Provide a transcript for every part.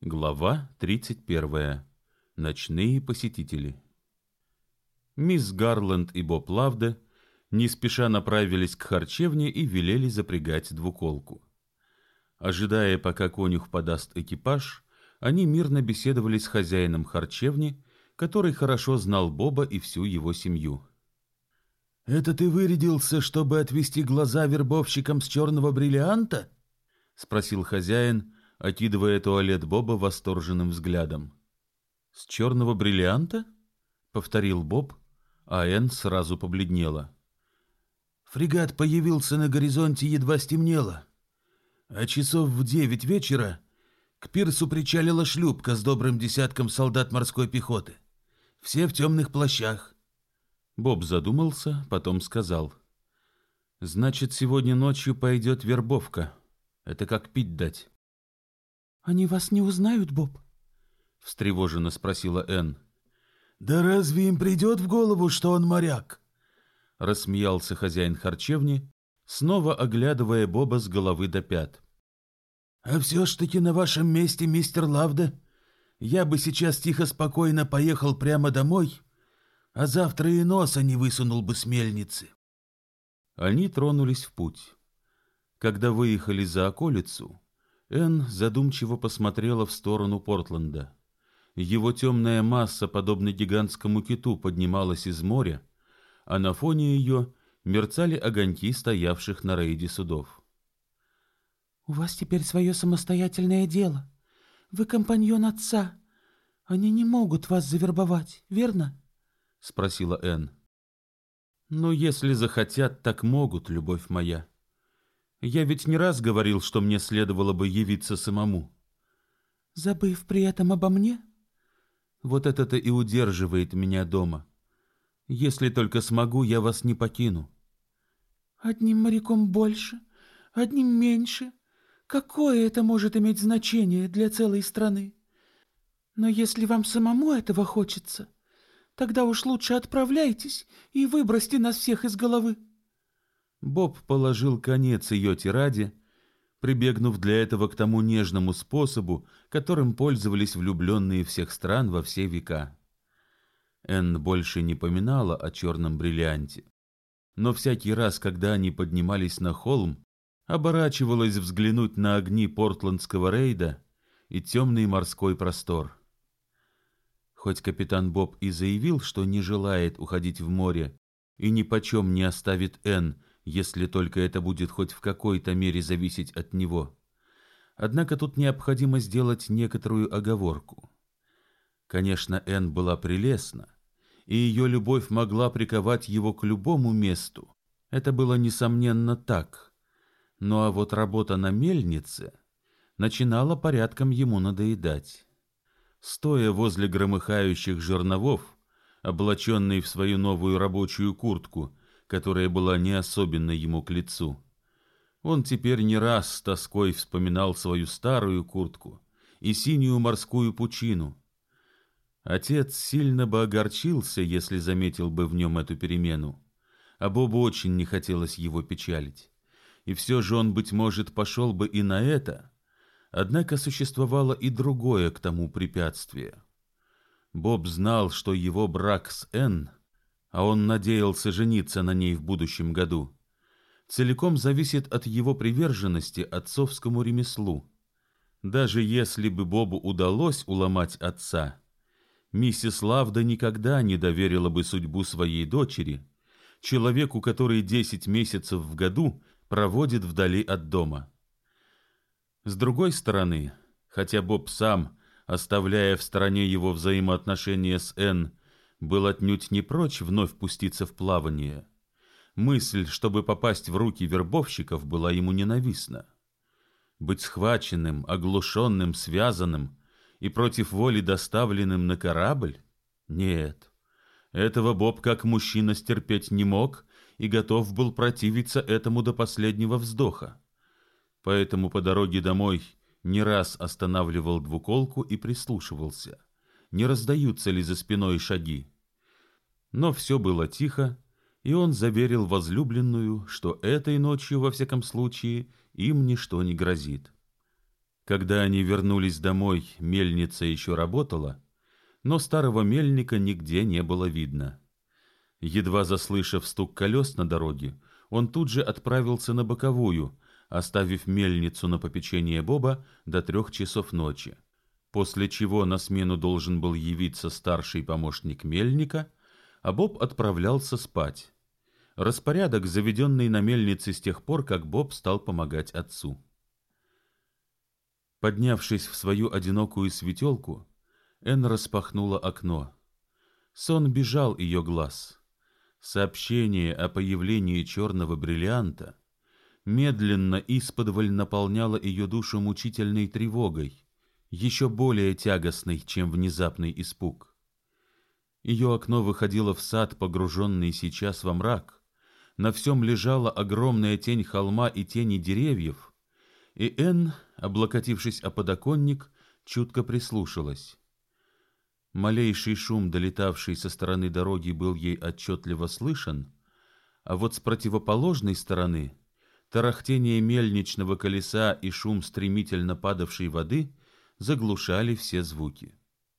Глава 31. Ночные посетители. Мисс Гарленд и Боб Лавде не спеша направились к харчевне и велели запрягать двуколку. Ожидая, пока конюх подаст экипаж, они мирно беседовали с хозяином харчевни, который хорошо знал Боба и всю его семью. «Это ты вырядился, чтобы отвести глаза вербовщикам с черного бриллианта?» — спросил хозяин, окидывая туалет Боба восторженным взглядом. «С черного бриллианта?» — повторил Боб, а Энн сразу побледнела. «Фрегат появился на горизонте, едва стемнело, а часов в 9 вечера к пирсу причалила шлюпка с добрым десятком солдат морской пехоты, все в темных плащах». Боб задумался, потом сказал: «Значит, сегодня ночью пойдет вербовка. Это как пить дать». «Они вас не узнают, Боб?» — встревоженно спросила Энн. «Да разве им придет в голову, что он моряк?» — рассмеялся хозяин харчевни, снова оглядывая Боба с головы до пят. «А все ж таки на вашем месте, мистер Лавде, я бы сейчас тихо-спокойно поехал прямо домой, а завтра и носа не высунул бы с мельницы». Они тронулись в путь. Когда выехали за околицу, Энн задумчиво посмотрела в сторону Портленда. Его темная масса, подобно гигантскому киту, поднималась из моря, а на фоне ее мерцали огоньки стоявших на рейде судов. «У вас теперь свое самостоятельное дело. Вы компаньон отца. Они не могут вас завербовать, верно?» — спросила Энн. «Ну, если захотят, так могут, любовь моя. Я ведь не раз говорил, что мне следовало бы явиться самому». «Забыв при этом обо мне?» «Вот это-то и удерживает меня дома. Если только смогу, я вас не покину». «Одним моряком больше, одним меньше. Какое это может иметь значение для целой страны? Но если вам самому этого хочется, тогда уж лучше отправляйтесь и выбросьте нас всех из головы». Боб положил конец ее тираде, прибегнув для этого к тому нежному способу, которым пользовались влюбленные всех стран во все века. Энн больше не поминала о черном бриллианте, но всякий раз, когда они поднимались на холм, оборачивалась взглянуть на огни портландского рейда и темный морской простор. Хоть капитан Боб и заявил, что не желает уходить в море и нипочем не оставит Энн, если только это будет хоть в какой-то мере зависеть от него. Однако тут необходимо сделать некоторую оговорку. Конечно, Энн была прелестна, и ее любовь могла приковать его к любому месту. Это было, несомненно, так. Ну а вот работа на мельнице начинала порядком ему надоедать. Стоя возле громыхающих жерновов, облаченный в свою новую рабочую куртку, которая была не особенно ему к лицу, он теперь не раз с тоской вспоминал свою старую куртку и синюю морскую пучину. Отец сильно бы огорчился, если заметил бы в нем эту перемену, а Бобу очень не хотелось его печалить. И все же он, быть может, пошел бы и на это, однако существовало и другое к тому препятствие. Боб знал, что его брак с Энн, а он надеялся жениться на ней в будущем году, целиком зависит от его приверженности отцовскому ремеслу. Даже если бы Бобу удалось уломать отца, миссис Лавда никогда не доверила бы судьбу своей дочери человеку, который 10 месяцев в году проводит вдали от дома. С другой стороны, хотя Боб сам, оставляя в стороне его взаимоотношения с Энн, был отнюдь не прочь вновь пуститься в плавание, мысль, чтобы попасть в руки вербовщиков, была ему ненавистна. Быть схваченным, оглушенным, связанным и против воли доставленным на корабль? Нет, этого Боб как мужчина стерпеть не мог и готов был противиться этому до последнего вздоха. Поэтому по дороге домой не раз останавливал двуколку и прислушивался, не раздаются ли за спиной шаги. Но все было тихо, и он заверил возлюбленную, что этой ночью, во всяком случае, им ничто не грозит. Когда они вернулись домой, мельница еще работала, но старого мельника нигде не было видно. Едва заслышав стук колес на дороге, он тут же отправился на боковую, оставив мельницу на попечение Боба до 3 часов ночи, после чего на смену должен был явиться старший помощник мельника, а Боб отправлялся спать. Распорядок, заведенный на мельнице с тех пор, как Боб стал помогать отцу. Поднявшись в свою одинокую светелку, Энн распахнула окно. Сон бежал ее глаз. Сообщение о появлении черного бриллианта медленно исподволь наполняло ее душу мучительной тревогой, еще более тягостной, чем внезапный испуг. Ее окно выходило в сад, погруженный сейчас во мрак. На всем лежала огромная тень холма и тени деревьев, и Энн, облокотившись о подоконник, чутко прислушалась. Малейший шум, долетавший со стороны дороги, был ей отчетливо слышен, а вот с противоположной стороны тарахтение мельничного колеса и шум стремительно падавшей воды заглушали все звуки.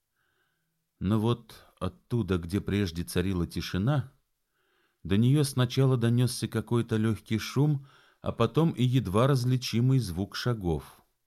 Но вот оттуда, где прежде царила тишина, до нее сначала донесся какой-то легкий шум, а потом и едва различимый звук шагов.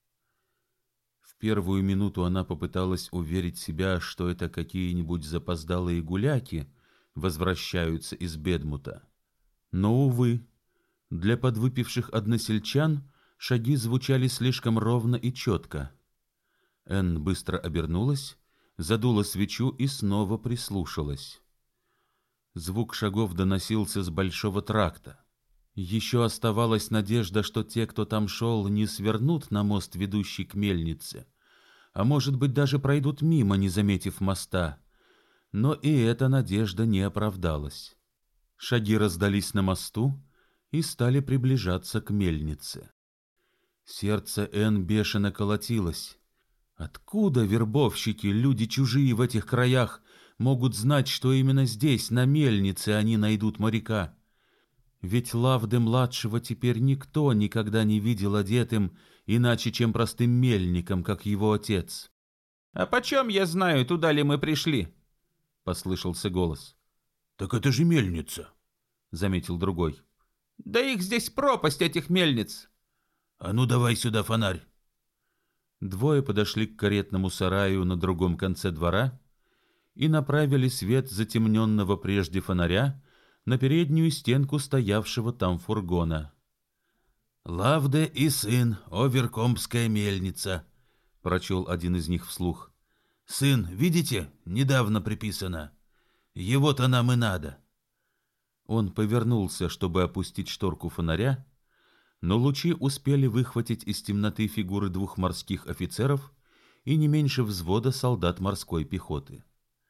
В первую минуту она попыталась уверить себя, что это какие-нибудь запоздалые гуляки возвращаются из Бедмута. Но, увы, для подвыпивших односельчан шаги звучали слишком ровно и четко. Энн быстро обернулась, задула свечу и снова прислушалась. Звук шагов доносился с большого тракта. Еще оставалась надежда, что те, кто там шел, не свернут на мост, ведущий к мельнице, а может быть даже пройдут мимо, не заметив моста. Но и эта надежда не оправдалась. Шаги раздались на мосту и стали приближаться к мельнице. Сердце Энн бешено колотилось. Откуда вербовщики, люди чужие в этих краях, могут знать, что именно здесь, на мельнице, они найдут моряка? Ведь Лавде-младшего теперь никто никогда не видел одетым иначе, чем простым мельником, как его отец. — А почем я знаю, туда ли мы пришли? — послышался голос. — Так это же мельница, — заметил другой. — Да их здесь пропасть, этих мельниц. — А ну давай сюда фонарь. Двое подошли к каретному сараю на другом конце двора и направили свет затемненного прежде фонаря на переднюю стенку стоявшего там фургона. «Лавде и сын, Оверкомбская мельница», — прочел один из них вслух. «Сын, видите, недавно приписано. Его-то нам и надо». Он повернулся, чтобы опустить шторку фонаря, но лучи успели выхватить из темноты фигуры 2 морских офицеров и не меньше взвода солдат морской пехоты.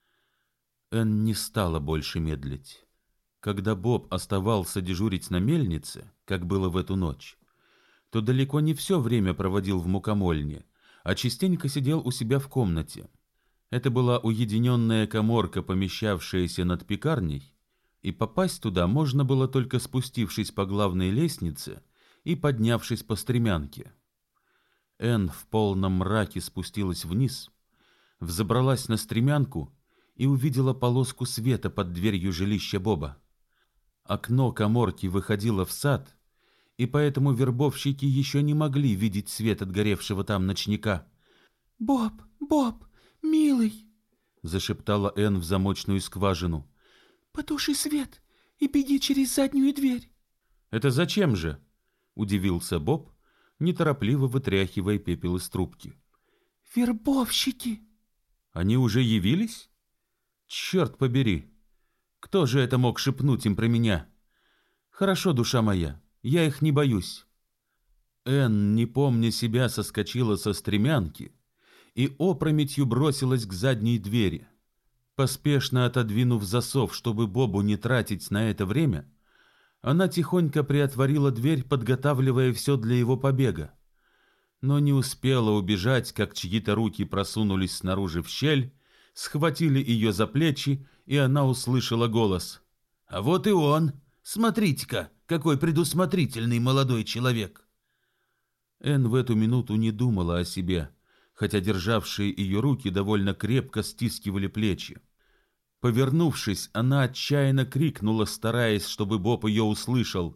Энн не стала больше медлить. Когда Боб оставался дежурить на мельнице, как было в эту ночь, то далеко не все время проводил в мукомольне, а частенько сидел у себя в комнате. Это была уединенная каморка, помещавшаяся над пекарней, и попасть туда можно было только спустившись по главной лестнице и поднявшись по стремянке. Энн в полном мраке спустилась вниз, взобралась на стремянку и увидела полоску света под дверью жилища Боба. Окно каморки выходило в сад, и поэтому вербовщики еще не могли видеть свет от горевшего там ночника. — Боб, Боб, милый, — зашептала Энн в замочную скважину. — потуши свет и беги через заднюю дверь. — Это зачем же? — удивился Боб, неторопливо вытряхивая пепел из трубки. — Вербовщики. — Они уже явились? Черт побери! Кто же это мог шепнуть им про меня? Хорошо, душа моя, я их не боюсь. Энн, не помня себя, соскочила со стремянки и опрометью бросилась к задней двери. Поспешно отодвинув засов, чтобы Бобу не тратить на это время, она тихонько приотворила дверь, подготавливая все для его побега. Но не успела убежать, как чьи-то руки просунулись снаружи в щель, схватили ее за плечи, и она услышала голос. «А вот и он! Смотрите-ка, какой предусмотрительный молодой человек!» Энн в эту минуту не думала о себе, хотя державшие ее руки довольно крепко стискивали плечи. Повернувшись, она отчаянно крикнула, стараясь, чтобы Боб ее услышал.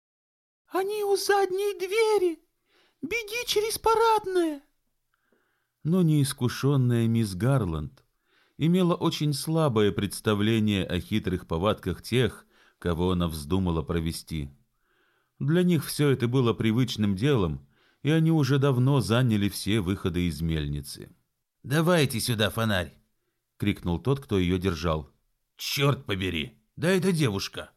«Они у задней двери! Беги через парадное!» Но неискушенная мисс Гарланд имела очень слабое представление о хитрых повадках тех, кого она вздумала провести. Для них все это было привычным делом, и они уже давно заняли все выходы из мельницы. «Давайте сюда фонарь!» — крикнул тот, кто ее держал. «Черт побери! Да это девушка!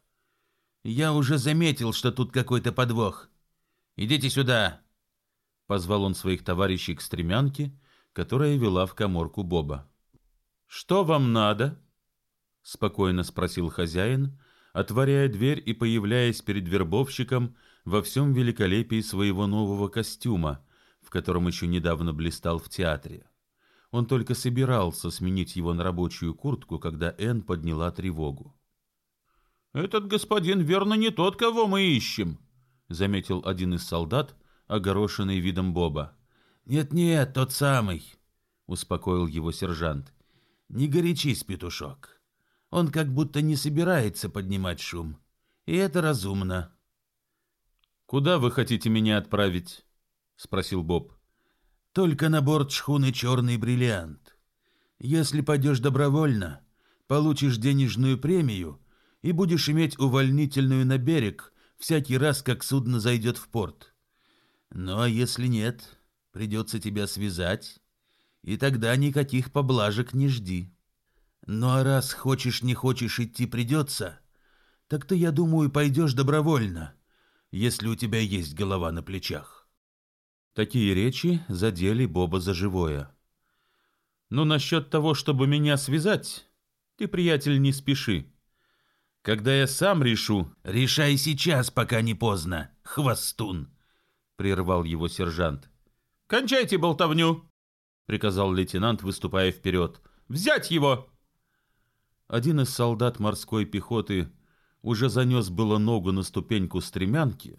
Я уже заметил, что тут какой-то подвох. Идите сюда!» Позвал он своих товарищей к стремянке, которая вела в каморку Боба. «Что вам надо?» — спокойно спросил хозяин, отворяя дверь и появляясь перед вербовщиком во всем великолепии своего нового костюма, в котором еще недавно блистал в театре. Он только собирался сменить его на рабочую куртку, когда Энн подняла тревогу. «Этот господин верно не тот, кого мы ищем», — заметил один из солдат, огорошенный видом Боба. «Нет-нет, тот самый», — успокоил его сержант. «Не горячись, петушок. Он как будто не собирается поднимать шум, и это разумно». «Куда вы хотите меня отправить?» — спросил Боб. «Только на борт шхуны «Черный бриллиант». Если пойдешь добровольно, получишь денежную премию и будешь иметь увольнительную на берег всякий раз, как судно зайдет в порт. Ну а если нет, придется тебя связать, и тогда никаких поблажек не жди. Ну а раз хочешь не хочешь идти придется, так ты, я думаю, пойдешь добровольно, если у тебя есть голова на плечах». Такие речи задели Боба за живое. «Ну, насчет того, чтобы меня связать, ты, приятель, не спеши. Когда я сам решу...» «Решай сейчас, пока не поздно, хвостун!» — прервал его сержант. «Кончайте болтовню!» — приказал лейтенант, выступая вперед. «Взять его!» Один из солдат морской пехоты уже занес было ногу на ступеньку стремянки,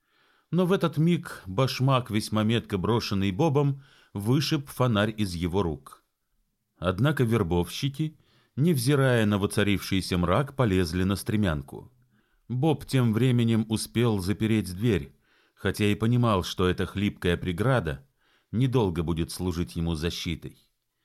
но в этот миг башмак, весьма метко брошенный Бобом, вышиб фонарь из его рук. Однако вербовщики, невзирая на воцарившийся мрак, полезли на стремянку. Боб тем временем успел запереть дверь, хотя и понимал, что эта хлипкая преграда недолго будет служить ему защитой.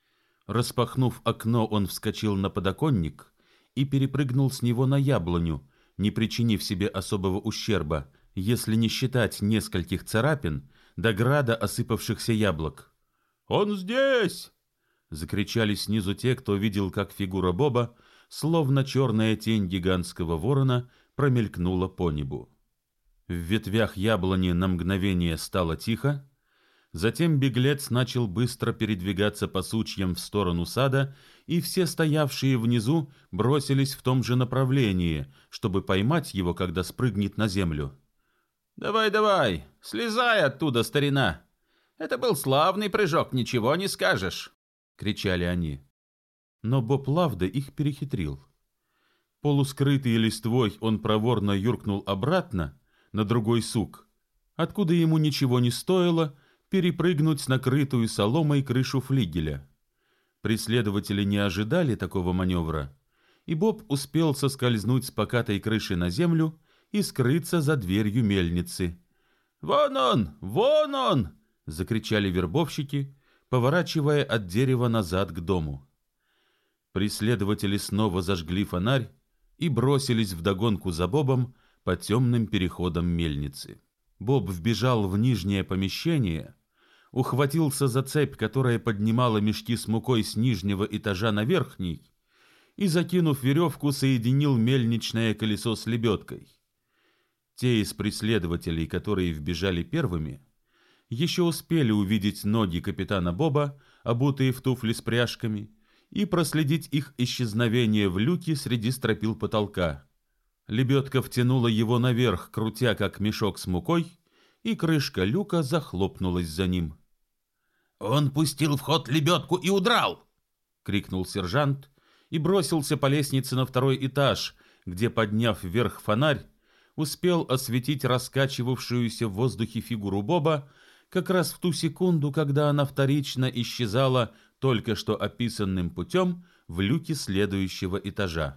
Распахнув окно, он вскочил на подоконник и перепрыгнул с него на яблоню, не причинив себе особого ущерба, если не считать нескольких царапин до града осыпавшихся яблок. «Он здесь!» — закричали снизу те, кто видел, как фигура Боба, словно черная тень гигантского ворона, промелькнула по небу. В ветвях яблони на мгновение стало тихо, затем беглец начал быстро передвигаться по сучьям в сторону сада, и все стоявшие внизу бросились в том же направлении, чтобы поймать его, когда спрыгнет на землю. «Давай, давай, слезай оттуда, старина! Это был славный прыжок, ничего не скажешь!» — кричали они. Но Боб Лавда их перехитрил. Полускрытый листвой он проворно юркнул обратно на другой сук, откуда ему ничего не стоило перепрыгнуть с накрытую соломой крышу флигеля. Преследователи не ожидали такого маневра, и Боб успел соскользнуть с покатой крыши на землю и скрыться за дверью мельницы. «Вон он! Вон он!» — закричали вербовщики, поворачивая от дерева назад к дому. Преследователи снова зажгли фонарь и бросились вдогонку за Бобом по темным переходам мельницы. Боб вбежал в нижнее помещение, ухватился за цепь, которая поднимала мешки с мукой с нижнего этажа на верхний, и, закинув веревку, соединил мельничное колесо с лебедкой. Те из преследователей, которые вбежали первыми, еще успели увидеть ноги капитана Боба, обутые в туфли с пряжками, и проследить их исчезновение в люке среди стропил потолка. Лебедка втянула его наверх, крутя как мешок с мукой, и крышка люка захлопнулась за ним. «Он пустил в ход лебедку и удрал!» — крикнул сержант и бросился по лестнице на второй этаж, где, подняв вверх фонарь, успел осветить раскачивавшуюся в воздухе фигуру Боба, как раз в ту секунду, когда она вторично исчезала только что описанным путем в люке следующего этажа.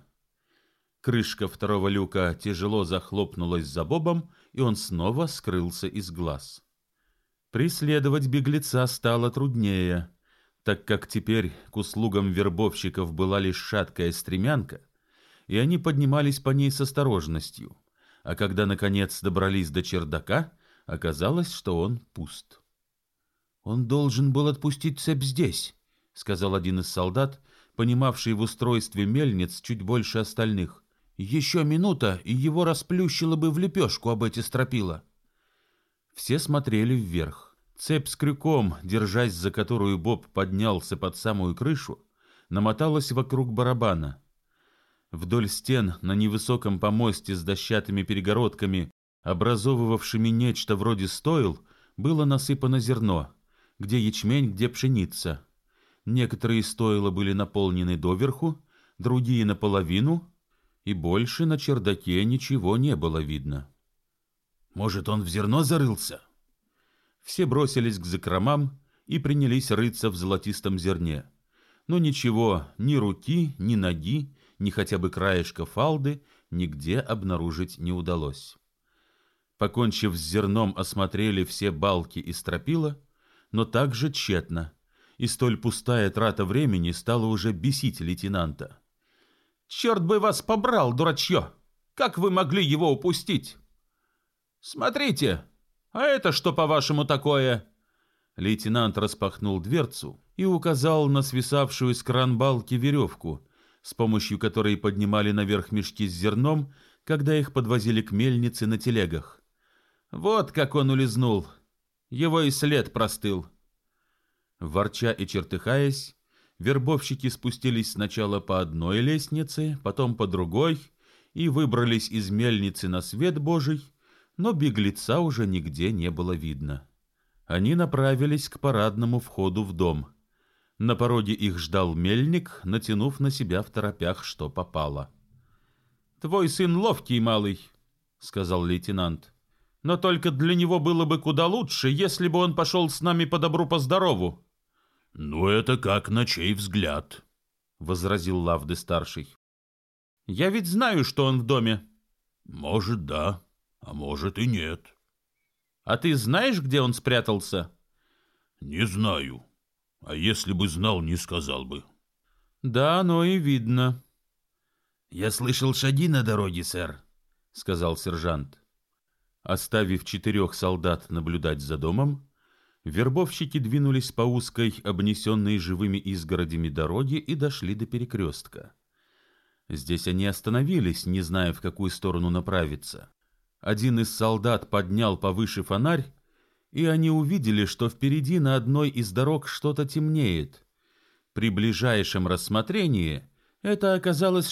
Крышка второго люка тяжело захлопнулась за Бобом, и он снова скрылся из глаз. Преследовать беглеца стало труднее, так как теперь к услугам вербовщиков была лишь шаткая стремянка, и они поднимались по ней с осторожностью, а когда, наконец, добрались до чердака, оказалось, что он пуст. «Он должен был отпустить цепь здесь», — сказал один из солдат, понимавший в устройстве мельниц чуть больше остальных. «Еще минута, и его расплющило бы в лепешку об эти стропила». Все смотрели вверх. Цепь с крюком, держась за которую Боб поднялся под самую крышу, намоталась вокруг барабана. Вдоль стен на невысоком помосте с дощатыми перегородками, образовывавшими нечто вроде стойл, было насыпано зерно, где ячмень, где пшеница. Некоторые стойла были наполнены доверху, другие наполовину, и больше на чердаке ничего не было видно. «Может, он в зерно зарылся?» Все бросились к закромам и принялись рыться в золотистом зерне. Но ничего, ни руки, ни ноги, ни хотя бы краешка фалды нигде обнаружить не удалось. Покончив с зерном, осмотрели все балки и стропила, но также тщетно, и столь пустая трата времени стала уже бесить лейтенанта. «Черт бы вас побрал, дурачье! Как вы могли его упустить?» «Смотрите, а это что, по-вашему, такое?» Лейтенант распахнул дверцу и указал на свисавшую с кран-балки веревку, с помощью которой поднимали наверх мешки с зерном, когда их подвозили к мельнице на телегах. «Вот как он улизнул! Его и след простыл!» Ворча и чертыхаясь, вербовщики спустились сначала по одной лестнице, потом по другой и выбрались из мельницы на свет Божий, но беглеца уже нигде не было видно. Они направились к парадному входу в дом. На пороге их ждал мельник, натянув на себя второпях, что попало. «Твой сын ловкий, малый», — сказал лейтенант, — «но только для него было бы куда лучше, если бы он пошел с нами по добру, по здорову». «Ну, это как на чей взгляд», — возразил Лавды-старший. «Я ведь знаю, что он в доме». «Может, да, а может и нет». «А ты знаешь, где он спрятался?» «Не знаю. А если бы знал, не сказал бы». «Да, оно и видно». «Я слышал шаги на дороге, сэр», — сказал сержант. Оставив 4 солдат наблюдать за домом, вербовщики двинулись по узкой, обнесенной живыми изгородями дороге и дошли до перекрестка. Здесь они остановились, не зная, в какую сторону направиться. Один из солдат поднял повыше фонарь, и они увидели, что впереди на одной из дорог что-то темнеет. При ближайшем рассмотрении это оказалось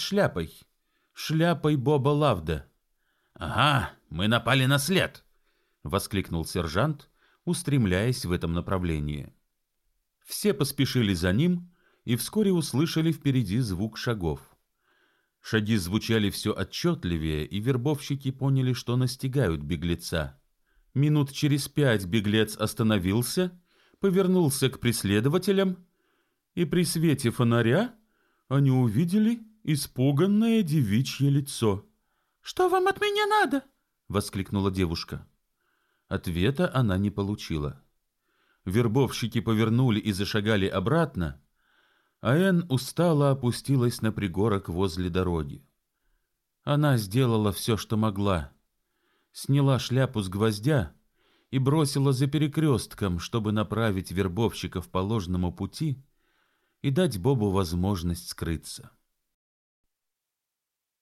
шляпой Боба Лавда. «Ага, мы напали на след!» — воскликнул сержант, устремляясь в этом направлении. Все поспешили за ним и вскоре услышали впереди звук шагов. Шаги звучали все отчетливее, и вербовщики поняли, что настигают беглеца. Минут через 5 беглец остановился, повернулся к преследователям, и при свете фонаря они увидели испуганное девичье лицо. «Что вам от меня надо?» — воскликнула девушка. Ответа она не получила. Вербовщики повернули и зашагали обратно, а Энн устало опустилась на пригорок возле дороги. Она сделала все, что могла. Сняла шляпу с гвоздя и бросила за перекрестком, чтобы направить вербовщиков по ложному пути и дать Бобу возможность скрыться.